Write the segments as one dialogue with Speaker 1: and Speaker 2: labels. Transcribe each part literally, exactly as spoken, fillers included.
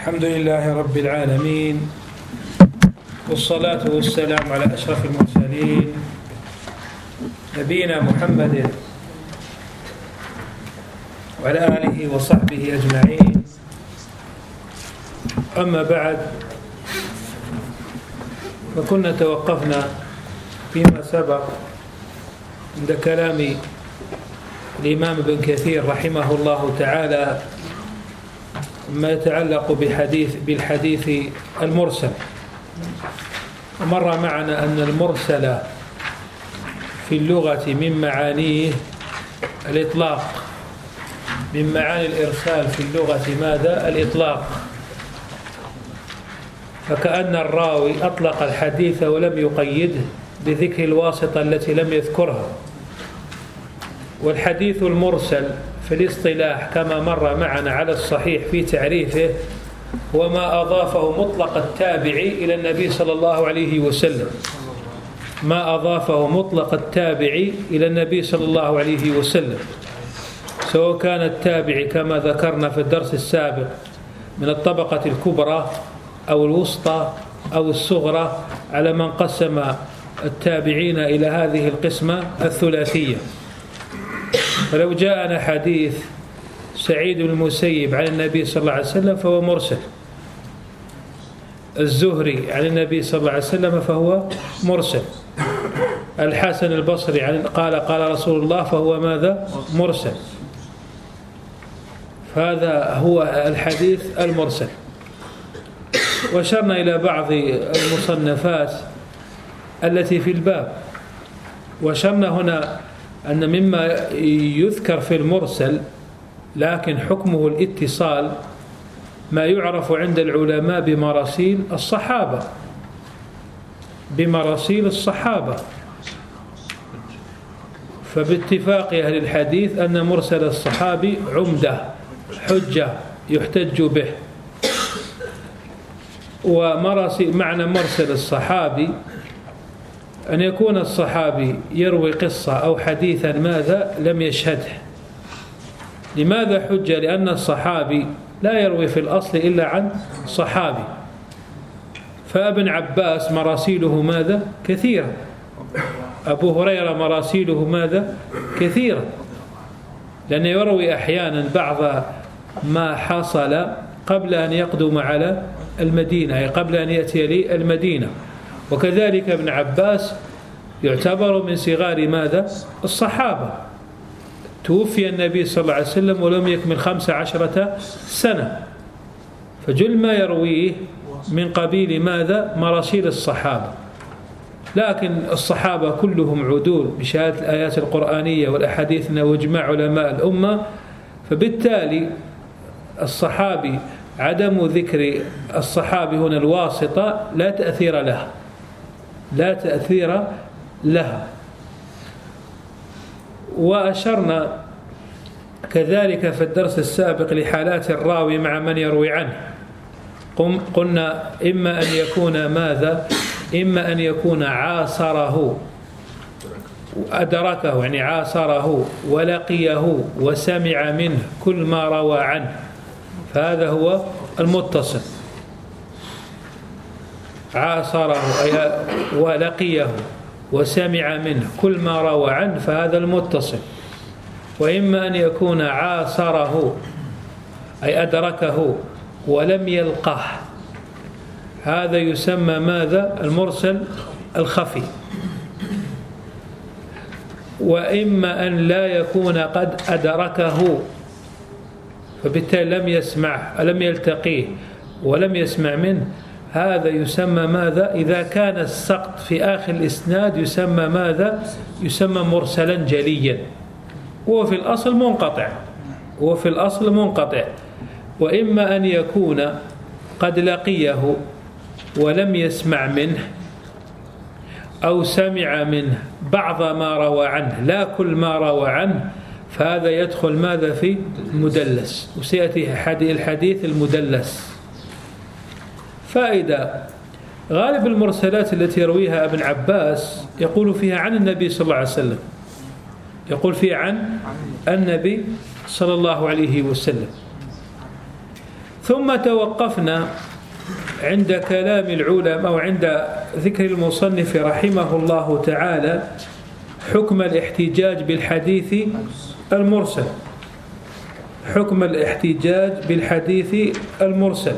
Speaker 1: الحمد لله رب العالمين، والصلاة والسلام على أشرف المرسلين نبينا محمد وعلى آله وصحبه أجمعين. أما بعد، فكنا توقفنا فيما سبق عند كلام الإمام ابن كثير رحمه الله تعالى ما يتعلق بحديث بالحديث المرسل. ومر معنا أن المرسل في اللغة من معانيه الإطلاق، من معاني الإرسال في اللغة ماذا؟ الإطلاق. فكأن الراوي أطلق الحديث ولم يقيده بذكر الواسطة التي لم يذكرها. والحديث المرسل في الاصطلاح كما مر معنا على الصحيح في تعريفه هو ما أضافه مطلق التابعي إلى النبي صلى الله عليه وسلم، ما أضافه مطلق التابعي إلى النبي صلى الله عليه وسلم، سواء كان التابعي كما ذكرنا في الدرس السابق من الطبقة الكبرى أو الوسطى أو الصغرى، على من قسم التابعين إلى هذه القسمة الثلاثية. فلو جاءنا حديث سعيد بن المسيب عن النبي صلى الله عليه وسلم فهو مرسل، الزهري عن النبي صلى الله عليه وسلم فهو مرسل، الحسن البصري عن قال قال رسول الله فهو ماذا؟ مرسل. فهذا هو الحديث المرسل. وأشرنا إلى بعض المصنفات التي في الباب، وأشرنا هنا أن مما يذكر في المرسل لكن حكمه الاتصال ما يعرف عند العلماء بمراسيل الصحابة، بمراسيل الصحابة. فباتفاق أهل الحديث أن مرسل الصحابي عمدة حجة يحتج به. ومراسيل معنى مرسل الصحابي أن يكون الصحابي يروي قصة أو حديثا ماذا لم يشهده. لماذا حجة؟ لأن الصحابي لا يروي في الأصل إلا عن صحابي. فابن عباس مراسيله ماذا؟ كثيرة. أبو هريرة مراسيله ماذا؟ كثيرة، لأنه يروي أحيانا بعض ما حصل قبل أن يقدم على المدينة، أي قبل أن يأتي لي المدينة. وكذلك ابن عباس يعتبر من صغار ماذا؟ الصحابة. توفي النبي صلى الله عليه وسلم ولم يكمل خمس عشرة سنة، فجل ما يرويه من قبيل ماذا؟ مراسيل الصحابة. لكن الصحابة كلهم عدول بشهادة الآيات القرآنية والأحاديث واجماع علماء الأمة، فبالتالي الصحابي عدم ذكر الصحابي هنا الواسطة لا تأثير لها، لا تأثير لها. وأشرنا كذلك في الدرس السابق لحالات الراوي مع من يروي عنه. قلنا إما أن يكون ماذا؟ إما أن يكون عاصره أدركه، يعني عاصره ولقيه وسمع منه كل ما روى عنه، فهذا هو المتصل. عاصره أي ولقيه وسمع منه كل ما روى عنه، فهذا المتصل. وإما أن يكون عاصره أي أدركه ولم يلقه، هذا يسمى ماذا؟ المرسل الخفي. وإما أن لا يكون قد أدركه فبالتالي لم يسمع لم يلتقيه ولم يسمع منه، هذا يسمى ماذا؟ إذا كان السقط في آخر الإسناد يسمى ماذا؟ يسمى مرسلا جليا، وهو في الأصل منقطع، وهو في الأصل منقطع. وإما أن يكون قد لقيه ولم يسمع منه، أو سمع منه بعض ما روى عنه لا كل ما روى عنه، فهذا يدخل ماذا؟ في مدلس. وسيأتي الحديث المدلس. فائدة: غالب المرسلات التي يرويها ابن عباس يقول فيها عن النبي صلى الله عليه وسلم، يقول فيها عن النبي صلى الله عليه وسلم. ثم توقفنا عند كلام العلماء أو عند ذكر المصنف رحمه الله تعالى حكم الاحتجاج بالحديث المرسل. حكم الاحتجاج بالحديث المرسل،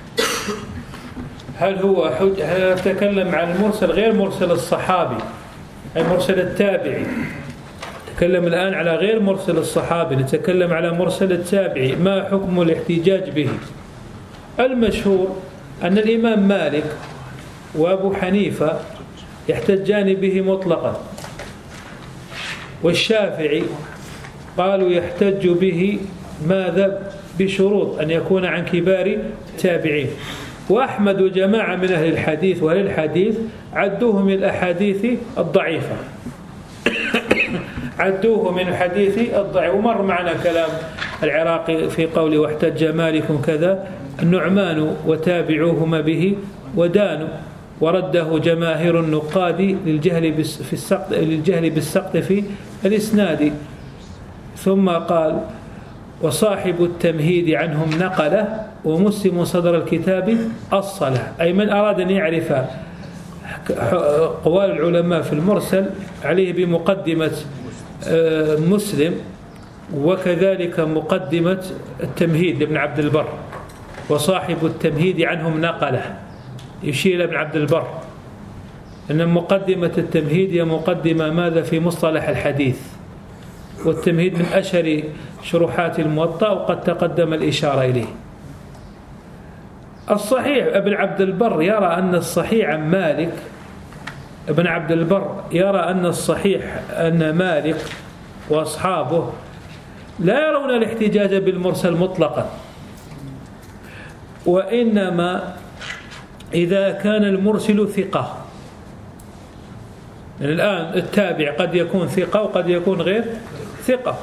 Speaker 1: هل هو حج... هل نتكلم عن المرسل غير مرسل الصحابي أي مرسل التابعي؟ نتكلم الآن على غير مرسل الصحابي، نتكلم على مرسل التابعي. ما حكم الاحتجاج به؟ المشهور أن الإمام مالك وأبو حنيفة يحتجان به مطلقا، والشافعي قالوا يحتج به ماذا؟ بشروط أن يكون عن كبار التابعين. وأحمد وجماعة من أهل الحديث وأهل الحديث عدوه من الأحاديث الضعيفة عدوه من الحديث الضعيف. ومر معنا كلام العراقي في قوله واحتج مالك كذا، النعمان وتابعوهما به ودانوا، ورده جماهير النقاد للجهل في السقط للجهل بالسقط في الإسناد. ثم قال وصاحب التمهيد عنهم نقله، ومسلم صدر الكتاب الصلاة. أي من أراد أن يعرف قوال العلماء في المرسل عليه بمقدمة مسلم، وكذلك مقدمة التمهيد لابن عبد البر. وصاحب التمهيد عنهم نقله يشير ابن عبد البر أن مقدمة التمهيد هي مقدمة ماذا في مصطلح الحديث، والتمهيد من أشهر شروحات الموطأ وقد تقدم الإشارة إليه. الصحيح ابن عبد البر يرى أن الصحيح عن مالك ابن عبد البر يرى أن الصحيح أن مالك وأصحابه لا يرون الاحتجاج بالمرسل مطلقا، وإنما إذا كان المرسل ثقة. يعني الآن التابع قد يكون ثقة وقد يكون غير ثقة،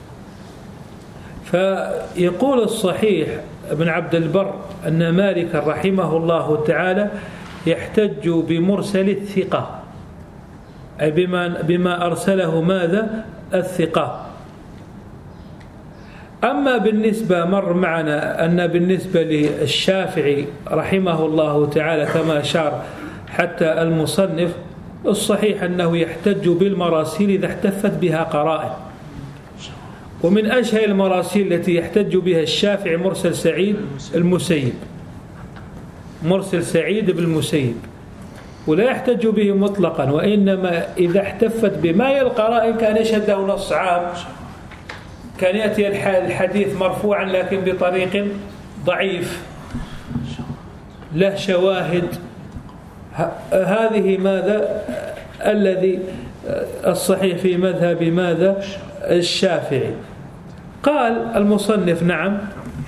Speaker 1: فيقول الصحيح ابن عبد البر أن مالك رحمه الله تعالى يحتج بمرسل الثقة، أي بما, بما أرسله ماذا؟ الثقة. أما بالنسبة مر معنا أن بالنسبة للشافعي رحمه الله تعالى كما أشار حتى المصنف، الصحيح أنه يحتج بالمراسيل إذا احتفت بها قرائن. ومن أشهر المراسيل التي يحتج بها الشافعي مرسل سعيد المسيب، مرسل سعيد بالمسيب، ولا يحتج به مطلقا، وإنما إذا احتفت بما القرائن كان يشهد له نص عام، كان يأتي الحديث مرفوعا لكن بطريق ضعيف له شواهد. هذه ماذا الذي الصحيح في مذهب ماذا الشافعي. قال المصنف نعم.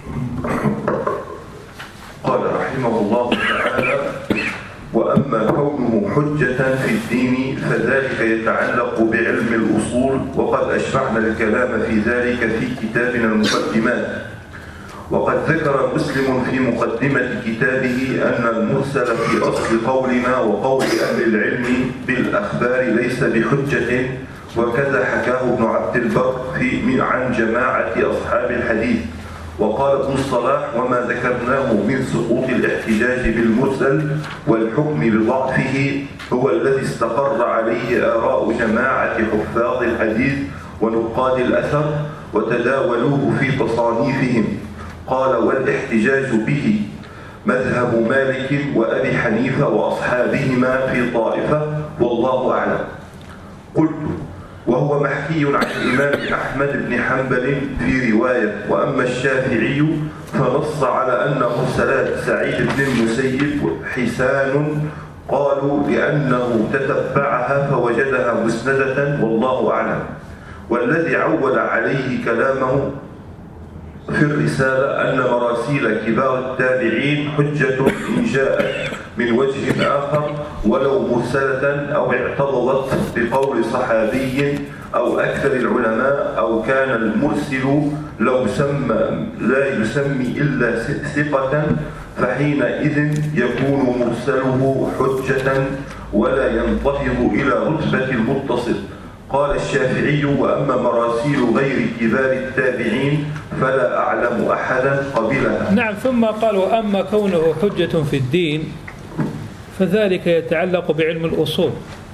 Speaker 2: قال رحمه الله تعالى وأما كونه حجة في الدين فذلك يتعلق بعلم الأصول، وقد أشرعنا الكلام في ذلك في كتابنا المقدمات. وقد ذكر مسلم في مقدمة كتابه أن المرسل في أصل قولنا وقول أهل العلم بالأخبار ليس بحجة، وكذا حكاه ابن عبد البر في عن جماعة أصحاب الحديث. وقال ابن الصلاح وما ذكرناه من سقوط الاحتجاج بالمرسل والحكم بضعفه هو الذي استقر عليه آراء جماعة حفاظ الحديث ونقاد الأثر وتداولوه في تصانيفهم. قال والاحتجاج به مذهب مالك وأبي حنيفة وأصحابهما في طائفة والله أعلم. قلت وهو محكي عن الإمام أحمد بن حنبل في رواية. وأما الشافعي فنص على أن مرسلات سعيد بن المسيب حسان، قالوا لأنه تتبعها فوجدها مسندة والله أعلم. والذي عول عليه كلامه في الرسالة أن مراسيل كبار التابعين حجة إن جاءت من وجه آخر ولو مرسلة أو اعتضدت بقول صحابي أو أكثر العلماء، أو كان المرسل لو سمى لا يسمي إلا ثقة فحينئذ يكون مرسله حجة ولا ينتفض إلى رتبة المتصل. قال الشافعي: وأما مراسيل غير كبار التابعين فلا أعلم أحدا قبلها.
Speaker 1: نعم. ثم قال: وأما كونه حجة في الدين فذلك يتعلق بعلم الأصول.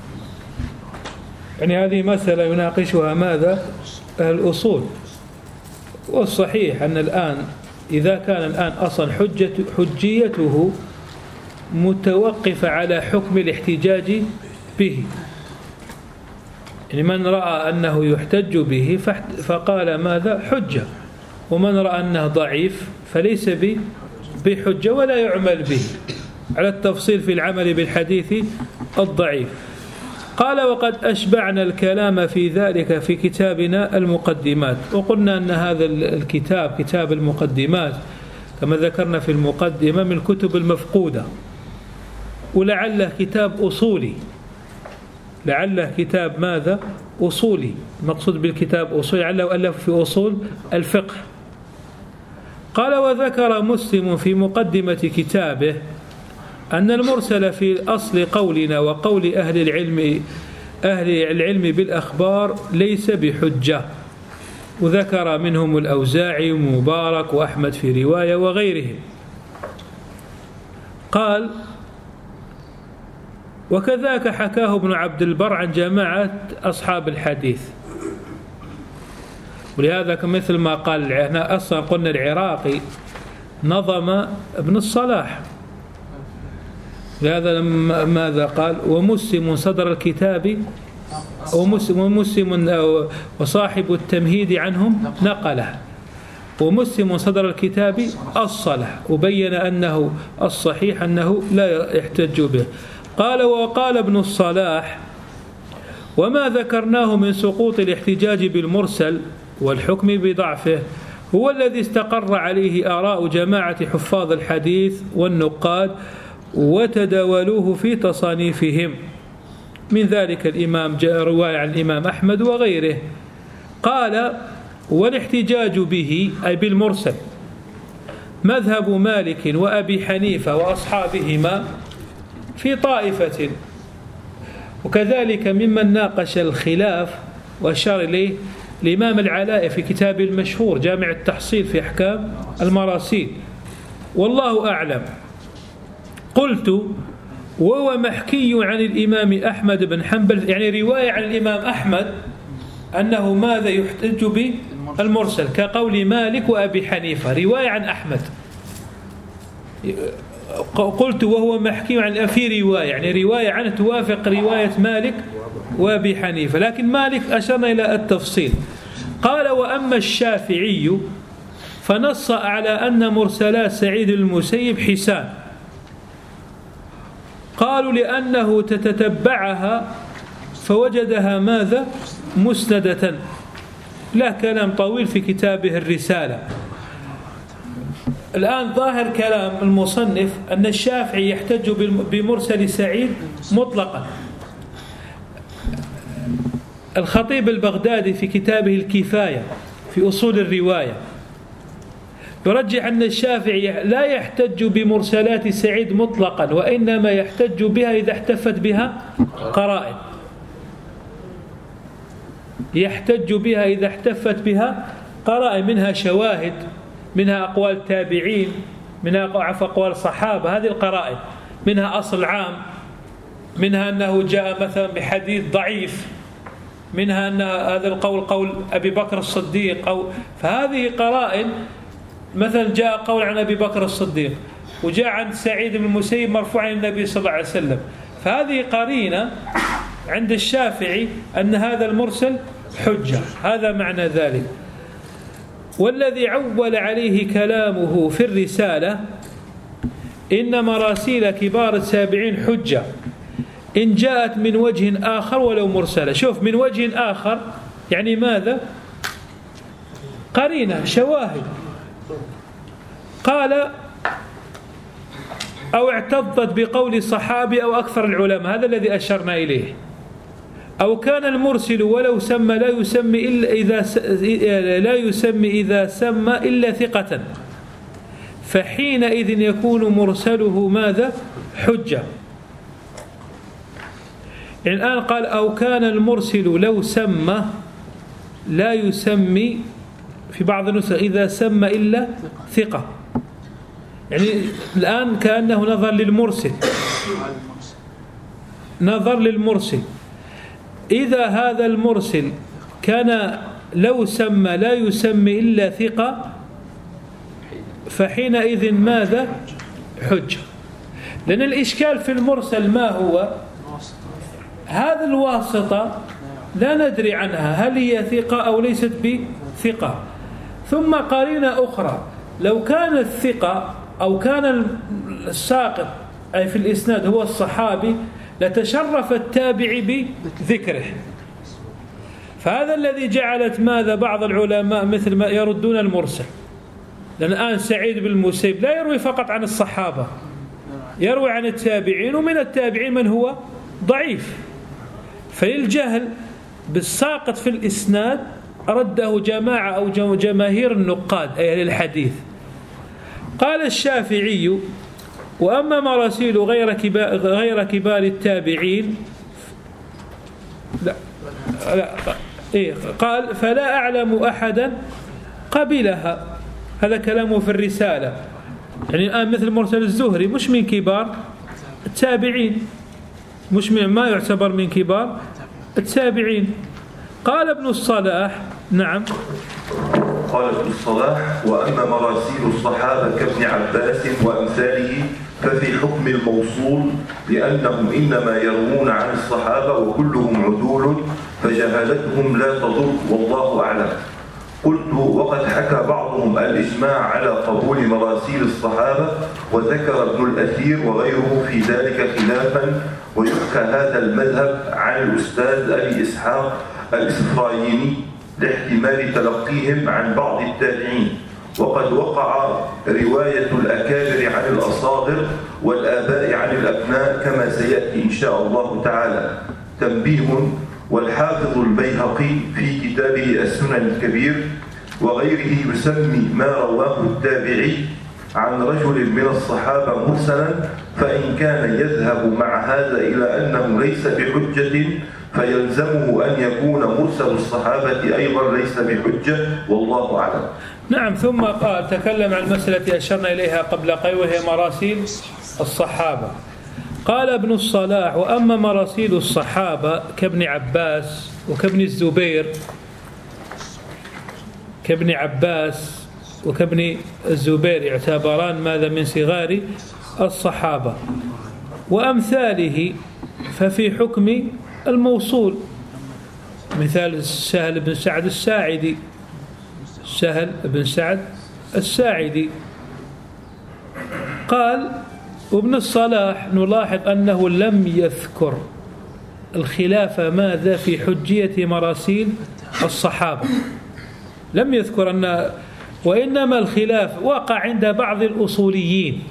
Speaker 1: يعني هذه مسألة يناقشها ماذا؟ أهل الأصول. والصحيح أن الآن إذا كان الآن أصلا حجة حجيته متوقفة على حكم الاحتجاج به، يعني من رأى أنه يحتج به فقال ماذا؟ حجة، ومن رأى أنه ضعيف فليس بحجة ولا يعمل به، على التفصيل في العمل بالحديث الضعيف. قال: وقد أشبعنا الكلام في ذلك في كتابنا المقدمات. وقلنا أن هذا الكتاب كتاب المقدمات كما ذكرنا في المقدمة من الكتب المفقودة، ولعله كتاب أصولي، لعله كتاب ماذا؟ أصولي. مقصود بالكتاب أصولي لعله ألف في أصول الفقه. قال: وذكر مسلم في مقدمة كتابه أن المرسل في أصل قولنا وقول أهل العلم أهل العلم بالأخبار ليس بحجة، وذكر منهم الأوزاعي ومبارك وأحمد في رواية وغيرهم. قال: وكذاك حكاه ابن عبد البر عن جماعة أصحاب الحديث. ولهذا مثل ما قال، احنا أصلا قلنا العراقي نظم ابن الصلاح، لهذا ماذا قال؟ ومسلم صدر الكتاب ومسلم وصاحب التمهيد عنهم نقله، ومسلم صدر الكتاب أصله، وبين أنه الصحيح أنه لا يحتج به. قال: وقال ابن الصلاح: وما ذكرناه من سقوط الاحتجاج بالمرسل والحكم بضعفه هو الذي استقر عليه آراء جماعة حفاظ الحديث والنقاد وتداولوه في تصانيفهم، من ذلك الإمام جاء رواية عن الإمام أحمد وغيره. قال: والاحتجاج به أي بالمرسل مذهب مالك وأبي حنيفة وأصحابهما في طائفة، وكذلك ممن ناقش الخلاف وأشار إليه الإمام العلاء في كتاب المشهور جامع التحصيل في أحكام المراسيل. والله أعلم. قلت: وهو محكي عن الإمام أحمد بن حنبل، يعني رواية عن الإمام أحمد أنه ماذا يحتج بالمرسل كقول مالك وأبي حنيفة، رواية عن أحمد. قلت: وهو محكي عن في رواية، يعني رواية عنه توافق رواية مالك وأبي حنيفة، لكن مالك أشرنا إلى التفصيل. قال: وأما الشافعي فنص على أن مرسلات سعيد المسيب حسان، قالوا لأنه تتتبعها فوجدها ماذا؟ مسندة. لا كلام طويل في كتابه الرسالة. الآن ظاهر كلام المصنف أن الشافعي يحتج بمرسل سعيد مطلقا. الخطيب البغدادي في كتابه الكفاية في أصول الرواية يرجح أن الشافعي لا يحتج بمرسلات سعيد مطلقا، وإنما يحتج بها إذا احتفت بها قرائن، يحتج بها إذا احتفت بها قرائن، منها شواهد، منها أقوال تابعين، منها أقوال صحابة، هذه القرائن، منها أصل عام، منها أنه جاء مثلا بحديث ضعيف، منها أن هذا القول قول أبي بكر الصديق، أو فهذه قرائن. مثلا جاء قول عن أبي بكر الصديق وجاء عن سعيد بن المسيب مرفوعا عن النبي صلى الله عليه وسلم، فهذه قرينة عند الشافعي أن هذا المرسل حجة، هذا معنى ذلك. والذي عول عليه كلامه في الرسالة إن مراسيل كبار التابعين حجة إن جاءت من وجه آخر ولو مرسلة. شوف، من وجه آخر يعني ماذا؟ قرينة، شواهد. قال: أو اعتضت بقول صحابي أو أكثر العلماء، هذا الذي أشرنا إليه. أو كان المرسل ولو سمى لا يسمي إلا إذا لا يسمي إذا سمى إلا ثقة، فحينئذ يكون مرسله ماذا؟ حجة. يعني الآن قال أو كان المرسل لو سمى لا يسمي في بعض النسخ إذا سمى إلا ثقة، يعني الآن كأنه نظر للمرسل نظر للمرسل إذا هذا المرسل كان لو سمى لا يسمي إلا ثقة فحينئذ ماذا؟ حجة. لأن الإشكال في المرسل ما هو؟ هذا الواسطة لا ندري عنها هل هي ثقة أو ليست بثقة. ثم قرينة أخرى، لو كان الثقة أو كان الساقط أي في الإسناد هو الصحابي لتشرف التابع بذكره. فهذا الذي جعلت ماذا بعض العلماء مثل ما يردون المرسل، لأن الآن سعيد بن المسيب لا يروي فقط عن الصحابة، يروي عن التابعين، ومن التابعين من هو ضعيف. فللجهل بالساقط في الإسناد رده جماعة أو جماهير النقاد أي أهل الحديث. قال الشافعي وأما مراسيل غير كبار, غير كبار التابعين لا, لا إيه قال فلا أعلم أحدا قبلها. هذا كلامه في الرسالة. يعني الآن مثل مرسل الزهري مش من كبار التابعين، مش من ما يعتبر من كبار التابعين. قال ابن الصلاح نعم
Speaker 2: قال ابن الصلاح وأما مراسيل الصحابة كابن عباس وأمثاله ففي حكم الموصول، لأنهم إنما يروون عن الصحابة وكلهم عدول فجهالتهم لا تضر والله أعلم. قلت وقد حكى بعضهم الإجماع على قبول مراسيل الصحابة، وذكر ابن الأثير وغيره في ذلك خلافا، ويحكى هذا المذهب عن الأستاذ أبي إسحاق الإسفرايني لاحتمال تلقيهم عن بعض التابعين. وقد وقع رواية الأكابر عن الأصاغر والآباء عن الأبناء كما سيأتي إن شاء الله تعالى. تنبيه: والحافظ البيهقي في كتابه السنن الكبير وغيره يسمي ما رواه التابعي عن رجل من الصحابة مرسلا، فإن كان يذهب مع هذا إلى أنه ليس بحجة فيلزمه أن يكون مرسل الصحابة أيضا ليس بحجة والله أعلم.
Speaker 1: نعم. ثم قال تكلم عن المسألة أشرنا إليها قبل قليل وهي مراسيل الصحابة. قال ابن الصلاح وأما مراسيل الصحابة كابن عباس وكابن الزبير كابن عباس وكابن الزبير يعتبران ماذا من صغار الصحابة وأمثاله ففي حكم الموصول، مثال سهل بن سعد الساعدي سهل بن سعد الساعدي. قال وابن الصلاح نلاحظ أنه لم يذكر الخلاف ماذا في حجية مراسيل الصحابة، لم يذكر أن، وإنما الخلاف وقع عند بعض الأصوليين.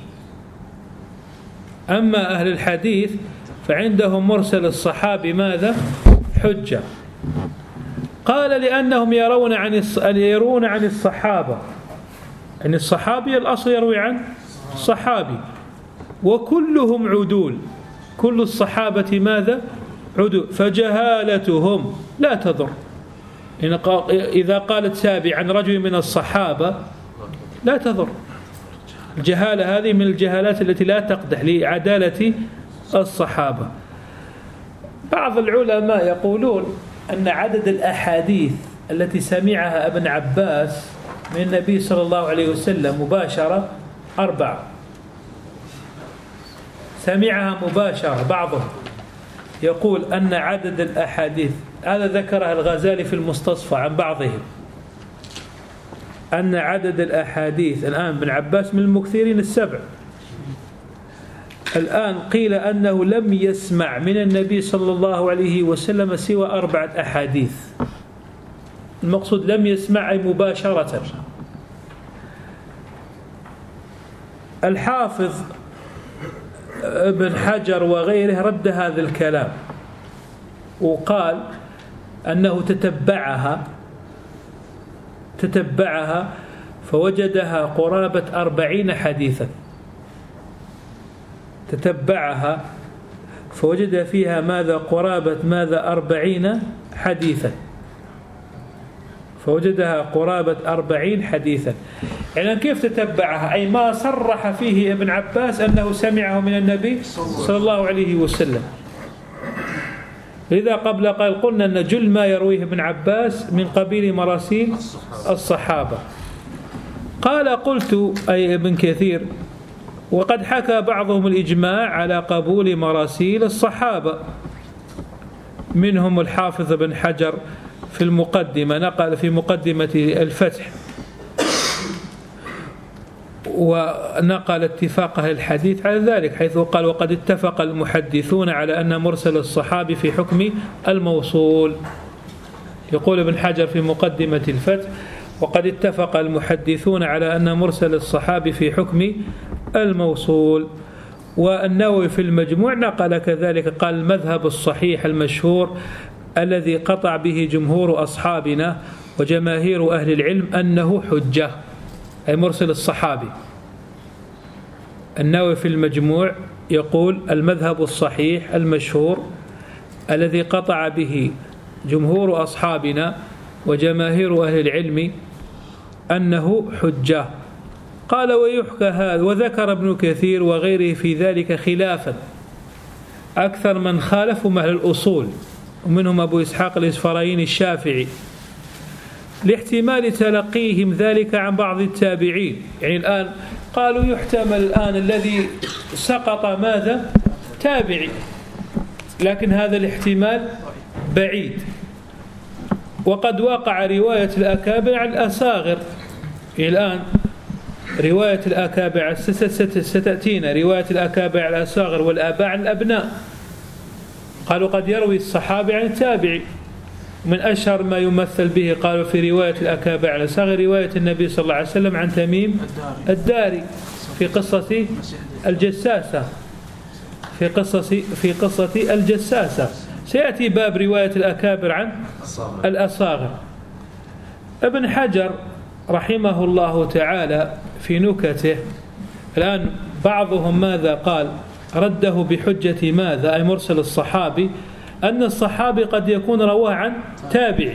Speaker 1: أما أهل الحديث فعندهم مرسل الصحابي ماذا حجة. قال لأنهم يرون عن يرون عن الصحابة، يعني الصحابي الأصل يروي عن الصحابي وكلهم عدول، كل الصحابة ماذا عدول، فجهالتهم لا تضر. إذا قالت سابع عن رجل من الصحابة لا تضر. الجهالة هذه من الجهالات التي لا تقدح لعدالة الصحابة. بعض العلماء يقولون أن عدد الأحاديث التي سمعها ابن عباس من النبي صلى الله عليه وسلم مباشرة أربعة، سمعها مباشرة. بعضهم يقول أن عدد الأحاديث، هذا ذكرها الغزالي في المستصفى عن بعضهم، أن عدد الأحاديث الآن ابن عباس من المكثرين السبع. الآن قيل أنه لم يسمع من النبي صلى الله عليه وسلم سوى أربعة أحاديث. المقصود لم يسمع مباشرة. الحافظ ابن حجر وغيره رد هذا الكلام وقال أنه تتبعها تتبعها فوجدها قرابة أربعين حديثا، تتبعها فوجد فيها ماذا قرابة ماذا أربعين حديثا، فوجدها قرابة أربعين حديثا. يعني كيف تتبعها؟ أي ما صرح فيه ابن عباس أنه سمعه من النبي صلى الله عليه وسلم. لذا قبل قال قلنا أن جل ما يرويه ابن عباس من قبيل مراسيل الصحابة. قال قلت أي ابن كثير وقد حكى بعضهم الإجماع على قبول مراسيل الصحابة، منهم الحافظ بن حجر في المقدمة نقل في مقدمة الفتح ونقل اتفاق أهل الحديث على ذلك، حيث قال وقد اتفق المحدثون على أن مرسل الصحابي في حكم الموصول. يقول ابن حجر في مقدمة الفتح وقد اتفق المحدثون على أن مرسل الصحابي في حكم الموصول. والنووي في المجموع نقل كذلك قال المذهب الصحيح المشهور الذي قطع به جمهور أصحابنا وجماهير أهل العلم أنه حجة، أي مرسل الصحابي. النووي في المجموع يقول المذهب الصحيح المشهور الذي قطع به جمهور أصحابنا وجماهير أهل العلم أنه حجة. قال ويحكى هذا، وذكر ابن كثير وغيره في ذلك خلافا أكثر من خالفوا أهل الأصول، ومنهم أبو إسحاق الإسفرايني الشافعي، لاحتمال تلقيهم ذلك عن بعض التابعين. يعني الآن قالوا يحتمل الآن الذي سقط ماذا؟ تابعي، لكن هذا الاحتمال بعيد. وقد وقع رواية الأكابر عن الأصاغر. يعني الآن رواية الأكابر ستأتينا، رواية الأكابر عن الأصاغر والآباء عن الأبناء. قالوا قد يروي الصحابي عن التابعي. من أشهر ما يمثل به قالوا في رواية الأكابر عن الأصاغر رواية النبي صلى الله عليه وسلم عن تميم الداري في قصة الجساسة، في قصة في قصة الجساسة. سيأتي باب رواية الأكابر عن الأصاغر. ابن حجر رحمه الله تعالى في نكته الآن بعضهم ماذا قال؟ رده بحجة ماذا؟ أي مرسل الصحابي، أن الصحابي قد يكون رواه عن تابعي،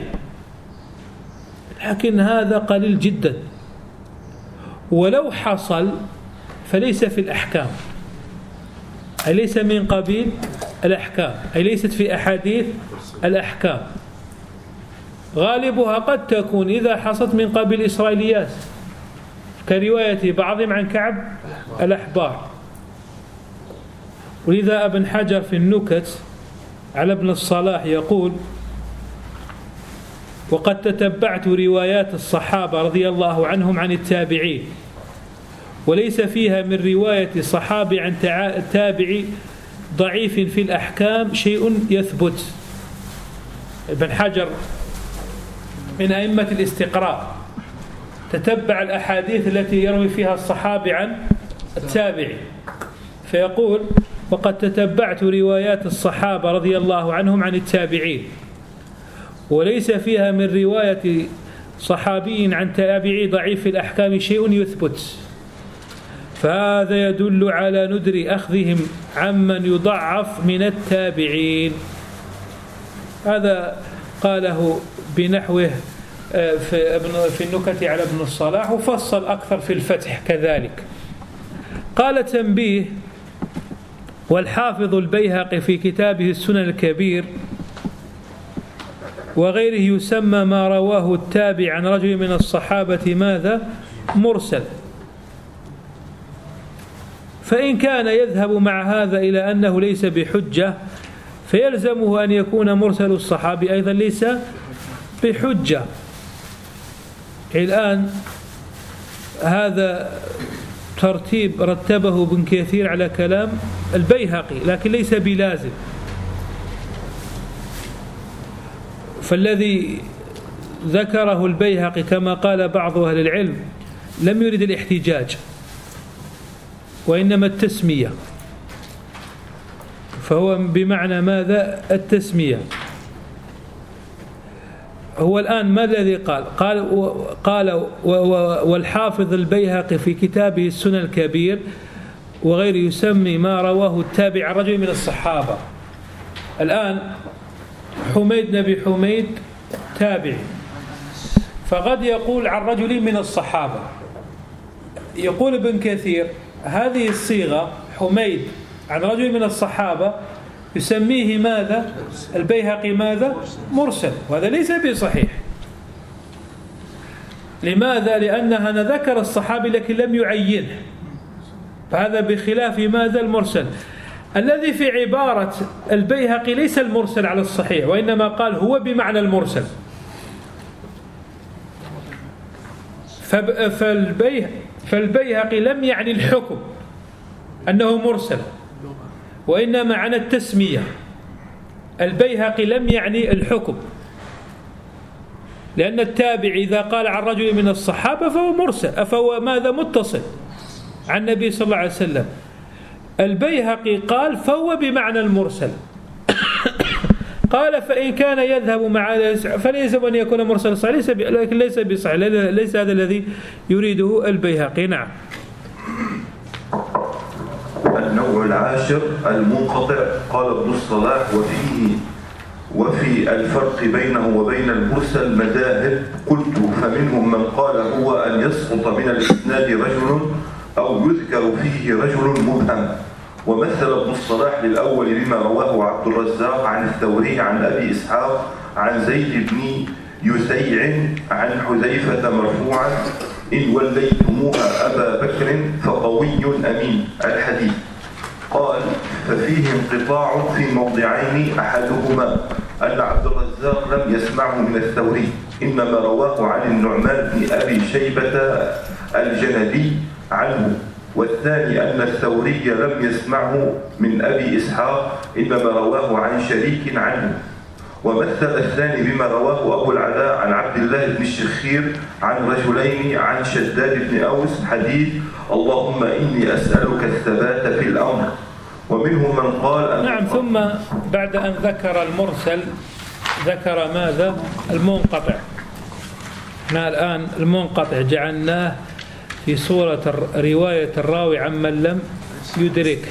Speaker 1: لكن هذا قليل جدا، ولو حصل فليس في الأحكام، أي ليس من قبيل الأحكام، أي ليست في أحاديث الأحكام. غالبها قد تكون إذا حصلت من قبيل إسرائيليات كرواية بعضهم عن كعب الأحبار. ولذا ابن حجر في النكت على ابن الصلاح يقول وقد تتبعت روايات الصحابة رضي الله عنهم عن التابعين وليس فيها من رواية صحابي عن تابعي ضعيف في الأحكام شيء يثبت. ابن حجر من أئمة الاستقراء، تتبع الأحاديث التي يروي فيها الصحابي عن التابعي، فيقول وقد تتبعت روايات الصحابة رضي الله عنهم عن التابعين وليس فيها من رواية صحابي عن تابعي ضعيف في الأحكام شيء يثبت، فهذا يدل على ندر أخذهم عمن يضعف من التابعين. هذا قاله بنحوه في النكت على ابن الصلاح، وفصل أكثر في الفتح كذلك. قال تنبيه: والحافظ البيهقي في كتابه السنن الكبير وغيره يسمى ما رواه التابع عن رجل من الصحابة ماذا؟ مرسل. فإن كان يذهب مع هذا إلى أنه ليس بحجة فيلزمه أن يكون مرسل الصحابي أيضا ليس بحجة. الآن هذا ترتيب رتبه ابن كثير على كلام البيهقي، لكن ليس بلازم. فالذي ذكره البيهقي كما قال بعض أهل العلم لم يرد الاحتجاج وإنما التسمية، فهو بمعنى ماذا؟ التسمية. هو الآن ما الذي قال؟ قال, قال والحافظ البيهقي في كتابه السنن الكبير وغيره يسمي ما رواه التابع عن رجل من الصحابة. الآن حميد بن أبي حميد تابعي، فقد يقول عن رجل من الصحابة. يقول ابن كثير هذه الصيغة حميد عن رجل من الصحابة يسميه ماذا؟ البيهقي ماذا؟ مرسل، وهذا ليس بصحيح. لماذا؟ لأنها ذكر الصحابي لكن لم يعينه، فهذا بخلاف ماذا؟ المرسل الذي في عبارة البيهقي ليس المرسل على الصحيح، وإنما قال هو بمعنى المرسل. فالبيه فالبيهقي لم يعني الحكم أنه مرسل، وإنما عن التسمية. البيهقي لم يعني الحكم، لأن التابع إذا قال عن رجل من الصحابة فهو مرسل، فهو ماذا؟ متصل عن النبي صلى الله عليه وسلم. البيهقي قال فهو بمعنى المرسل. قال فإن كان يذهب مع فليس أن يكون مرسل صحيح، ليس لكن ليس بصحيح، ليس هذا الذي يريده البيهقي. نعم.
Speaker 2: النوع العاشر المنقطع. قال ابن الصلاح وفيه وفي الفرق بينه وبين المرسل مذاهب. قلت فمنهم من قال هو أن يسقط من الإسناد رجل أو يذكر فيه رجل مبهم، ومثل ابن الصلاح للأول بما رواه عبد الرزاق عن الثوري عن أبي إسحاق عن زيد بن يسيع عن حذيفة مرفوعا إن وليتموها أبا بكر فقوي أمين الحديث. قال ففيه انقطاع في موضعين، أحدهما أن عبد الرزاق لم يسمعه من الثوري، إنما رواه عن النعمان بن أبي شيبة الجندي عنه، والثاني أن الثوري لم يسمعه من أبي إسحاق، إنما رواه عن شريك عنه. ومثل الثاني بما رواه أبو العلاء عن عبد الله بن الشخير عن رجلين عن شداد بن أوس حديث اللهم إني أسألك الثبات في الأمر. ومنهم من قال أن
Speaker 1: نعم. ثم بعد أن ذكر المرسل ذكر ماذا؟ المنقطع. احنا الآن المنقطع جعلناه في صورة رواية الراوي عمن لم يدرك،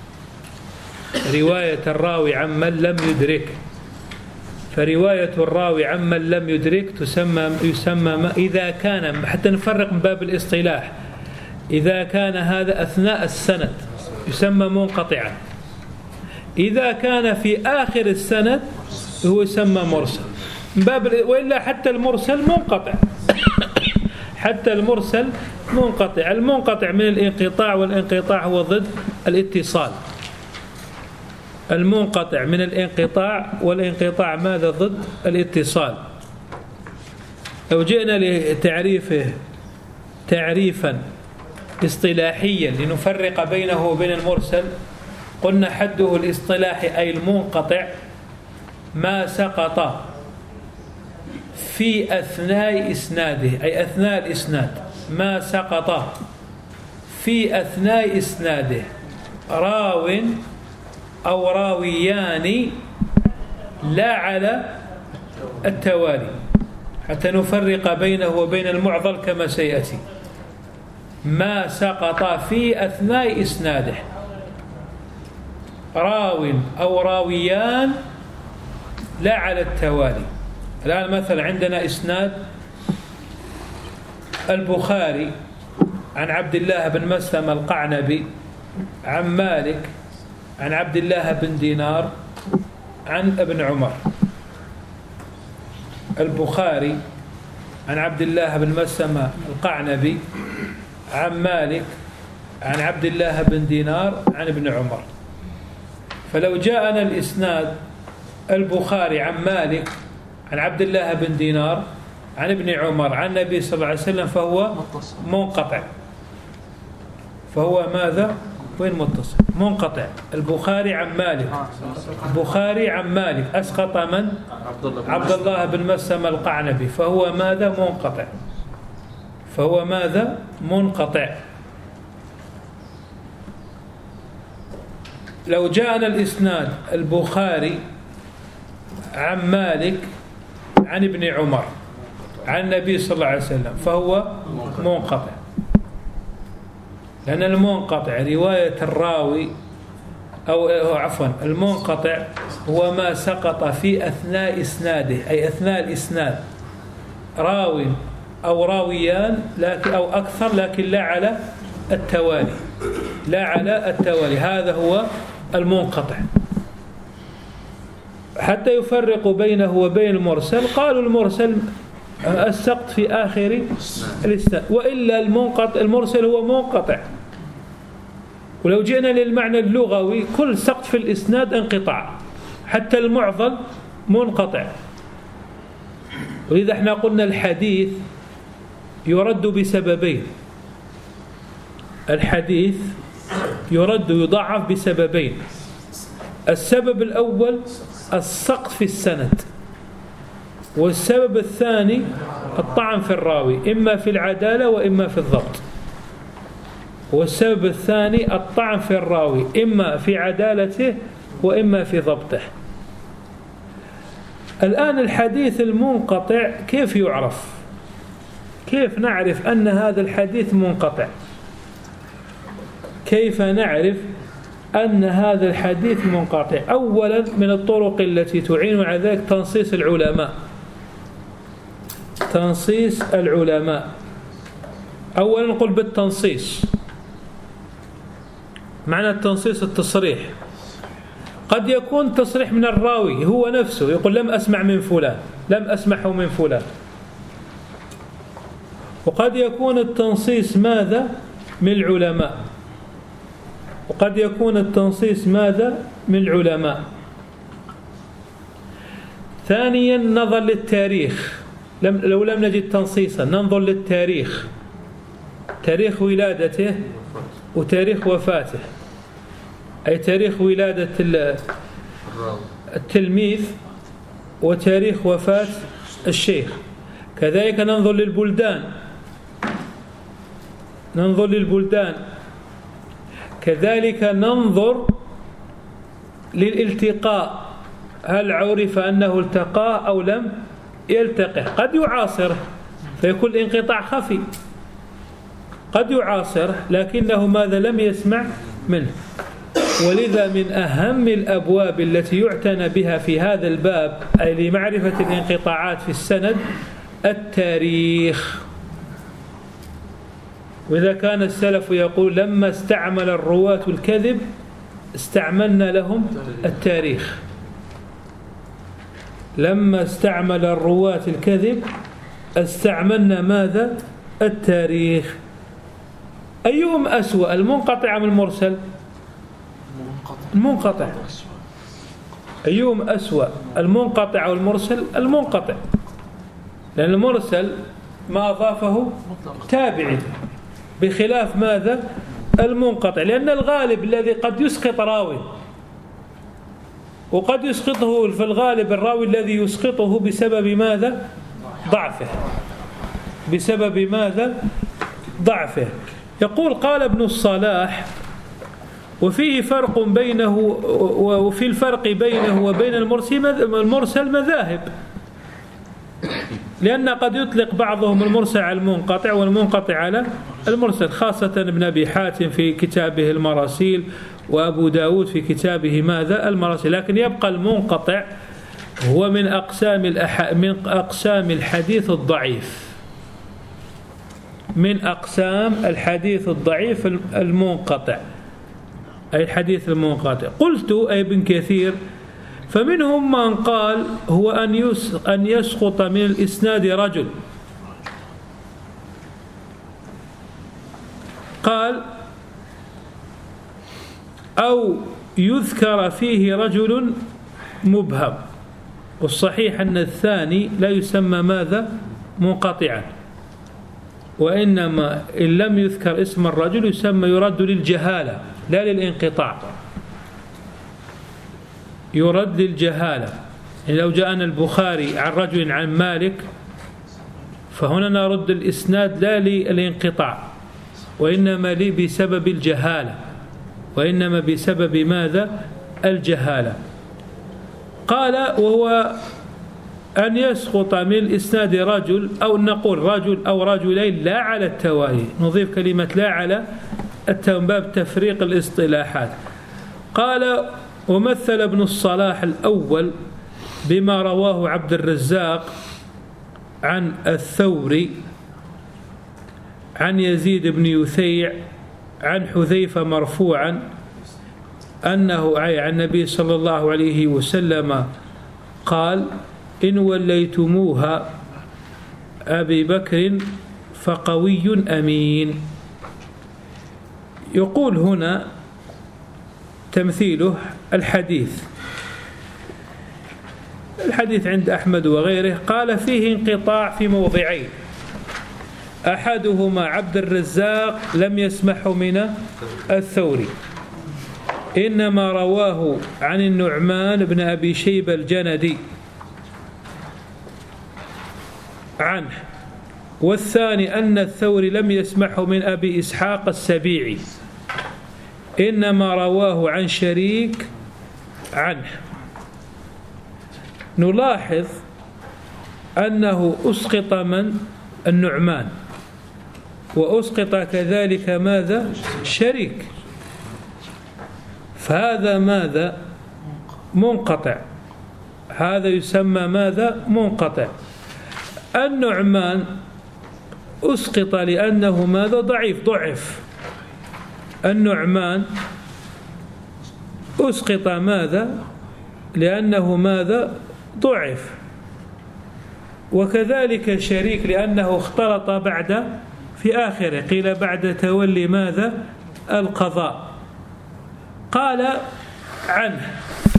Speaker 1: رواية الراوي عمن لم يدرك. فرواية الراوي عمن لم يدرك تسمى يسمى إذا كان، حتى نفرق من باب الاصطلاح، إذا كان هذا أثناء السند يسمى منقطعا، إذا كان في آخر السند هو يسمى مرسل من باب، وإلا حتى المرسل منقطع. حتى المرسل منقطع. المنقطع من الانقطاع، والانقطاع هو ضد الاتصال. المنقطع من الانقطاع، والانقطاع ماذا؟ ضد الاتصال. لو جئنا لتعريفه تعريفا اصطلاحيا لنفرق بينه وبين المرسل، قلنا حده الاصطلاحي أي المنقطع ما سقط في أثناء إسناده، أي أثناء الإسناد، ما سقط في أثناء إسناده راو أو راويان لا على التوالي، حتى نفرق بينه وبين المعضل كما سيأتي. ما سقط في أثناء إسناده راو أو راويان لا على التوالي. الآن مثلا عندنا إسناد البخاري عن عبد الله بن مسلم القعنبي عن مالك عن عبد الله بن دينار عن ابن عمر. البخاري عن عبد الله بن مسلم القعنبي عن مالك عن عبد الله بن دينار عن ابن عمر. فلو جاءنا الإسناد البخاري عن مالك عن عبد الله بن دينار عن ابن عمر عن النبي صلى الله عليه وسلم فهو منقطع. فهو ماذا؟ وين متصل؟ منقطع. البخاري عن مالك، البخاري عن مالك أسقط من؟ عبد الله بن مسلم القعنبي، فهو ماذا؟ منقطع. فهو ماذا؟ منقطع. لو جاءنا الإسناد البخاري عن مالك عن ابن عمر عن النبي صلى الله عليه وسلم فهو منقطع. لأن المنقطع رواية الراوي أو عفوا المنقطع هو ما سقط في أثناء إسناده، أي أثناء الإسناد راوي أو راويان لكن أو أكثر، لكن لا على التوالي، لا على التوالي، هذا هو المنقطع. حتى يفرقوا بينه وبين المرسل قالوا المرسل السقط في آخر الإسناد، وإلا المنقطع المرسل هو منقطع. ولو جئنا للمعنى اللغوي كل سقط في الإسناد انقطاع، حتى المعضل منقطع. ولذا احنا قلنا الحديث يرد بسببين، الحديث يرد يضعف بسببين. السبب الأول السقط في السند، والسبب الثاني الطعن في الراوي إما في العدالة وإما في الضبط. والسبب الثاني الطعن في الراوي إما في عدالته وإما في ضبطه. الآن الحديث المنقطع كيف يعرف؟ كيف نعرف أن هذا الحديث منقطع؟ كيف نعرف أن هذا الحديث منقطع؟ أولا من الطرق التي تعين على ذلك تنصيص العلماء، تنصيص العلماء. أولا نقول بالتنصيص، معنى التنصيص التصريح. قد يكون تصريح من الراوي هو نفسه، يقول لم أسمع من فلان، لم أسمعه من فلان. وقد يكون التنصيص ماذا؟ من العلماء. وقد يكون التنصيص ماذا؟ من العلماء. ثانيا نظر للتاريخ، لم لو لم نجد تنصيصا ننظر للتاريخ، تاريخ ولادته وتاريخ وفاته، أي تاريخ ولادة التلميذ وتاريخ وفاة الشيخ. كذلك ننظر للبلدان، ننظر للبلدان كذلك ننظر للالتقاء، هل عرف أنه التقاه أو لم يلتقه؟ قد يعاصره فيكون الانقطاع خفي، قد يعاصره لكنه ماذا؟ لم يسمع منه. ولذا من أهم الأبواب التي يعتنى بها في هذا الباب أي لمعرفة الانقطاعات في السند التاريخ. وإذا كان السلف يقول لما استعمل الرواة الكذب استعملنا لهم التاريخ، لما استعمل الرواة الكذب استعملنا ماذا؟ التاريخ. أيهم أسوأ، المنقطع أم المرسل؟ المنقطع. أيهم أسوأ، المنقطع أو المرسل؟ المنقطع، لأن المرسل ما أضافه تابعي، بخلاف ماذا؟ المنقطع. لأن الغالب الذي قد يسقط راوي، وقد يسقطه في الغالب الراوي الذي يسقطه بسبب ماذا؟ ضعفه، بسبب ماذا؟ ضعفه. يقول قال ابن الصلاح وفيه فرق بينه، وفي الفرق بينه وبين المرسل مذاهب، لأن قد يطلق بعضهم المرسل على المنقطع والمنقطع على المرسل، خاصة ابن أبي حاتم في كتابه المراسيل، وأبو داود في كتابه ماذا؟ المراسيل. لكن يبقى المنقطع هو من أقسام الأح... من أقسام الحديث الضعيف، من أقسام الحديث الضعيف المنقطع، أي الحديث المنقطع. قلت أي ابن كثير فمنهم من قال هو أن أن يسقط من الإسناد رجل، قال أو يذكر فيه رجل مبهم. والصحيح أن الثاني لا يسمى ماذا؟ منقطعا، وإنما إن لم يذكر اسم الرجل يسمى يرد للجهالة لا للانقطاع، يرد للجهالة. يعني لو جاءنا البخاري عن رجل عن مالك فهنا نرد الإسناد لا للانقطاع، وإنما لي بسبب الجهالة، وإنما بسبب ماذا؟ الجهالة. قال وهو أن يسقط من الإسناد رجل، أو نقول رجل أو رجلين لا على التوالي، نضيف كلمة لا على من باب تفريق الاصطلاحات. قال: ومثل ابن الصلاح الأول بما رواه عبد الرزاق عن الثوري عن يزيد بن يثيع عن حذيفة مرفوعا أنه عن النبي صلى الله عليه وسلم قال: إن وليتموها أبي بكر فقوي أمين. يقول هنا تمثيله الحديث الحديث عند أحمد وغيره، قال: فيه انقطاع في موضعين، أحدهما عبد الرزاق لم يسمعه من الثوري، إنما رواه عن النعمان بن أبي شيبة الجندي عنه، والثاني أن الثوري لم يسمعه من أبي إسحاق السبيعي، إنما رواه عن شريك عنه. نلاحظ أنه أسقط من النعمان، وأسقط كذلك ماذا شريك، فهذا ماذا منقطع، هذا يسمى ماذا منقطع. النعمان أسقط لأنه ماذا ضعيف ضعف النعمان أسقط ماذا لأنه ماذا ضعف، وكذلك شريك لأنه اختلط بعد في آخره، قيل بعد تولي ماذا القضاء. قال عنه.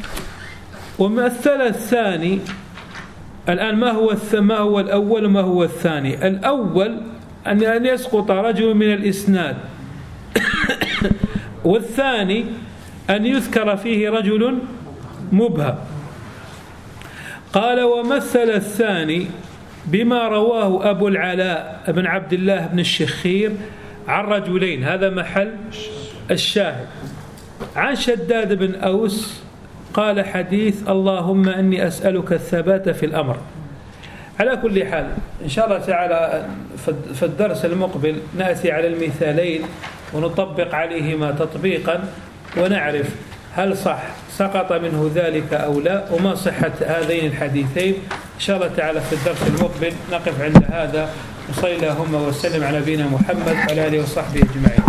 Speaker 1: ومثل الثاني الآن ما هو ما هو الأول وما هو الثاني؟ الأول أن يسقط رجل من الإسناد والثاني أن يذكر فيه رجل مبهم. قال: ومثل الثاني بما رواه أبو العلاء بن عبد الله بن الشخير عن رجلين، هذا محل الشاهد، عن شداد بن أوس قال: حديث اللهم أني أسألك الثبات في الأمر. على كل حال إن شاء الله تعالى في الدرس المقبل نأتي على المثالين ونطبق عليهما تطبيقا ونعرف هل صح سقط منه ذلك أو لا، وما صحة هذين الحديثين. إن شاء الله تعالى في الدرس المقبل نقف عند هذا، وصلى اللهم وسلم على نبينا محمد وعلى آله وصحبه أجمعين.